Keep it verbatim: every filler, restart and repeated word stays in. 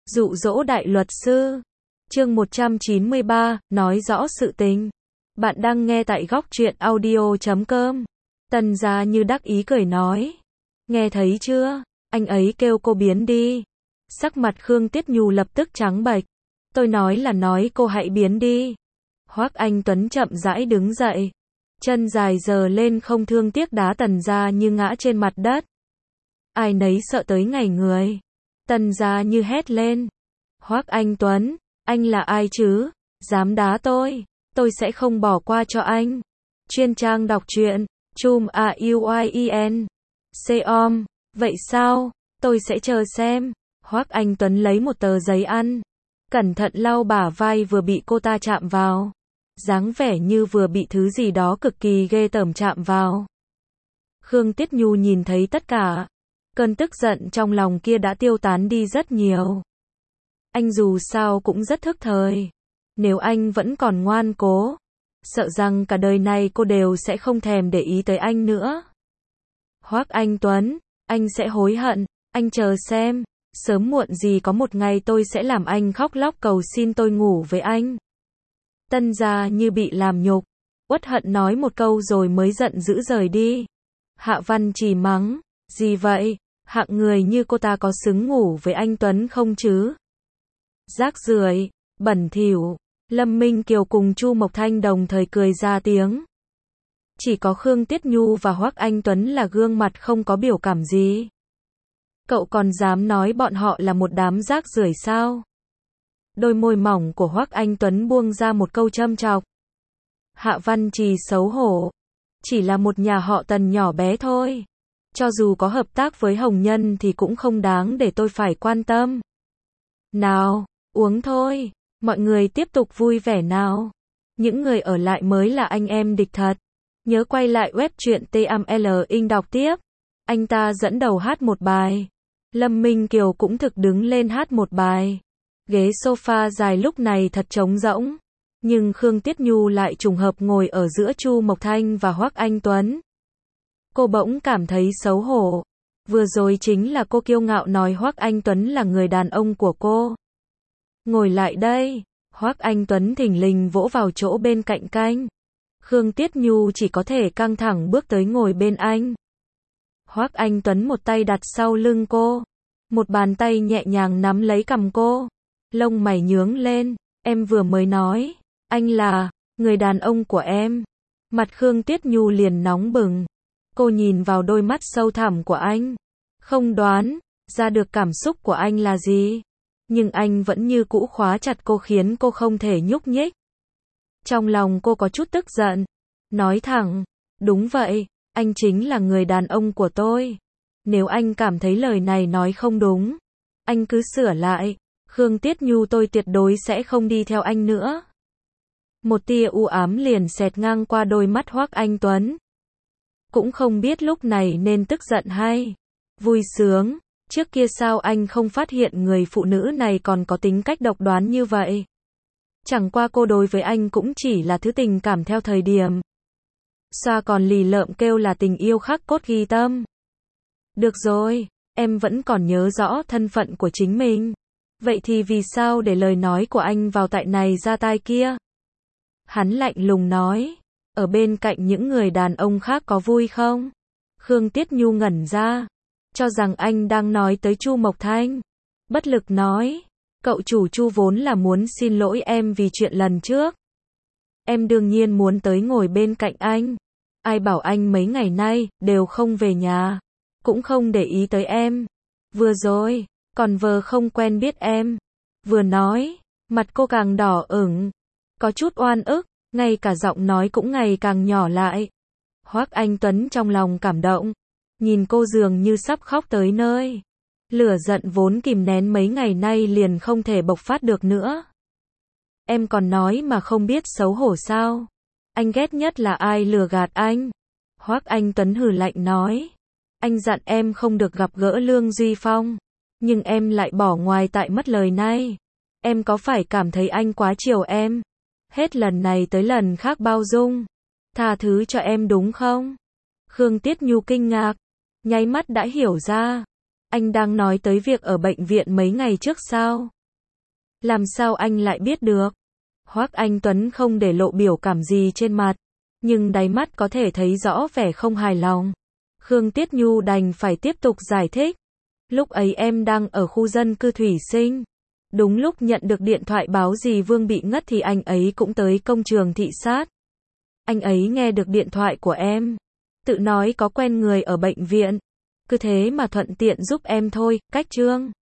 Dụ dỗ đại luật sư. Chương một trăm chín mươi ba, nói rõ sự tình. Bạn đang nghe tại góc truyện audio chấm com. Tần Gia Như đắc ý cười nói. Nghe thấy chưa? Anh ấy kêu cô biến đi. Sắc mặt Khương Tiết Nhu lập tức trắng bệch. Tôi nói là nói cô hãy biến đi. Hoắc Anh Tuấn chậm rãi đứng dậy. Chân dài giơ lên không thương tiếc đá Tần Gia Như ngã trên mặt đất. Ai nấy sợ tới ngày người. Tần Gia Như hét lên. Hoắc Anh Tuấn, anh là ai chứ? Dám đá tôi, tôi sẽ không bỏ qua cho anh. Chuyên trang đọc truyện, chum a u i e n. Com, vậy sao? Tôi sẽ chờ xem. Hoắc Anh Tuấn lấy một tờ giấy ăn. Cẩn thận lau bả vai vừa bị cô ta chạm vào. Dáng vẻ như vừa bị thứ gì đó cực kỳ ghê tởm chạm vào. Khương Tiết Nhu nhìn thấy tất cả. Cơn tức giận trong lòng kia đã tiêu tán đi rất nhiều. Anh dù sao cũng rất thức thời. Nếu anh vẫn còn ngoan cố, sợ rằng cả đời này cô đều sẽ không thèm để ý tới anh nữa. Hoắc Anh Tuấn, anh sẽ hối hận, anh chờ xem. Sớm muộn gì có một ngày tôi sẽ làm anh khóc lóc cầu xin tôi ngủ với anh. Tân Gia Như bị làm nhục, uất hận nói một câu rồi mới giận dữ rời đi. Hạ Văn Trì mắng, gì vậy? Hạng người như cô ta có xứng ngủ với anh Tuấn không chứ? Rác rưởi, bẩn thỉu. Lâm Minh Kiều cùng Chu Mộc Thanh đồng thời cười ra tiếng. Chỉ có Khương Tiết Nhu và Hoắc Anh Tuấn là gương mặt không có biểu cảm gì. Cậu còn dám nói bọn họ là một đám rác rưởi sao? Đôi môi mỏng của Hoắc Anh Tuấn buông ra một câu châm chọc. Hạ Văn Trì xấu hổ. Chỉ là một nhà họ Tần nhỏ bé thôi. Cho dù có hợp tác với Hồng Nhân thì cũng không đáng để tôi phải quan tâm. Nào, uống thôi. Mọi người tiếp tục vui vẻ nào. Những người ở lại mới là anh em địch thật. Nhớ quay lại web truyện T M L in đọc tiếp. Anh ta dẫn đầu hát một bài. Lâm Minh Kiều cũng thực đứng lên hát một bài. Ghế sofa dài lúc này thật trống rỗng. Nhưng Khương Tiết Nhu lại trùng hợp ngồi ở giữa Chu Mộc Thanh và Hoắc Anh Tuấn. Cô bỗng cảm thấy xấu hổ. Vừa rồi chính là cô kiêu ngạo nói Hoắc Anh Tuấn là người đàn ông của cô. Ngồi lại đây. Hoắc Anh Tuấn thình lình vỗ vào chỗ bên cạnh canh. Khương Tiết Nhu chỉ có thể căng thẳng bước tới ngồi bên anh. Hoắc Anh Tuấn một tay đặt sau lưng cô. Một bàn tay nhẹ nhàng nắm lấy cằm cô. Lông mày nhướng lên. Em vừa mới nói. Anh là người đàn ông của em. Mặt Khương Tiết Nhu liền nóng bừng. Cô nhìn vào đôi mắt sâu thẳm của anh. Không đoán ra được cảm xúc của anh là gì. Nhưng anh vẫn như cũ khóa chặt cô khiến cô không thể nhúc nhích. Trong lòng cô có chút tức giận. Nói thẳng. Đúng vậy, anh chính là người đàn ông của tôi. Nếu anh cảm thấy lời này nói không đúng, anh cứ sửa lại. Khương Tiết Nhu tôi tuyệt đối sẽ không đi theo anh nữa. Một tia u ám liền xẹt ngang qua đôi mắt Hoắc Anh Tuấn. Cũng không biết lúc này nên tức giận hay vui sướng. Trước kia sao anh không phát hiện người phụ nữ này còn có tính cách độc đoán như vậy? Chẳng qua cô đối với anh cũng chỉ là thứ tình cảm theo thời điểm. Xoa còn lì lợm kêu là tình yêu khắc cốt ghi tâm. Được rồi, em vẫn còn nhớ rõ thân phận của chính mình. Vậy thì vì sao để lời nói của anh vào tai này ra tai kia? Hắn lạnh lùng nói. Ở bên cạnh những người đàn ông khác có vui không? Khương Tiết Nhu ngẩn ra. Cho rằng anh đang nói tới Chu Mộc Thanh. Bất lực nói. Cậu chủ Chu vốn là muốn xin lỗi em vì chuyện lần trước. Em đương nhiên muốn tới ngồi bên cạnh anh. Ai bảo anh mấy ngày nay đều không về nhà. Cũng không để ý tới em. Vừa rồi, còn vờ không quen biết em. Vừa nói, mặt cô càng đỏ ửng. Có chút oan ức, ngay cả giọng nói cũng ngày càng nhỏ lại. Hoắc Anh Tuấn trong lòng cảm động. Nhìn cô dường như sắp khóc tới nơi. Lửa giận vốn kìm nén mấy ngày nay liền không thể bộc phát được nữa. Em còn nói mà không biết xấu hổ sao? Anh ghét nhất là ai lừa gạt anh? Hoắc Anh Tuấn hừ lạnh nói. Anh dặn em không được gặp gỡ Lương Duy Phong. Nhưng em lại bỏ ngoài tại mất lời này. Em có phải cảm thấy anh quá chiều em? Hết lần này tới lần khác bao dung. Tha thứ cho em đúng không? Khương Tiết Nhu kinh ngạc. Nháy mắt đã hiểu ra. Anh đang nói tới việc ở bệnh viện mấy ngày trước sao? Làm sao anh lại biết được? Hoắc Anh Tuấn không để lộ biểu cảm gì trên mặt, nhưng đáy mắt có thể thấy rõ vẻ không hài lòng. Khương Tiết Nhu đành phải tiếp tục giải thích. Lúc ấy em đang ở khu dân cư Thủy Sinh. Đúng lúc nhận được điện thoại báo dì Vương bị ngất thì anh ấy cũng tới công trường thị sát. Anh ấy nghe được điện thoại của em, tự nói có quen người ở bệnh viện. Cứ thế mà thuận tiện giúp em thôi, cách Trương.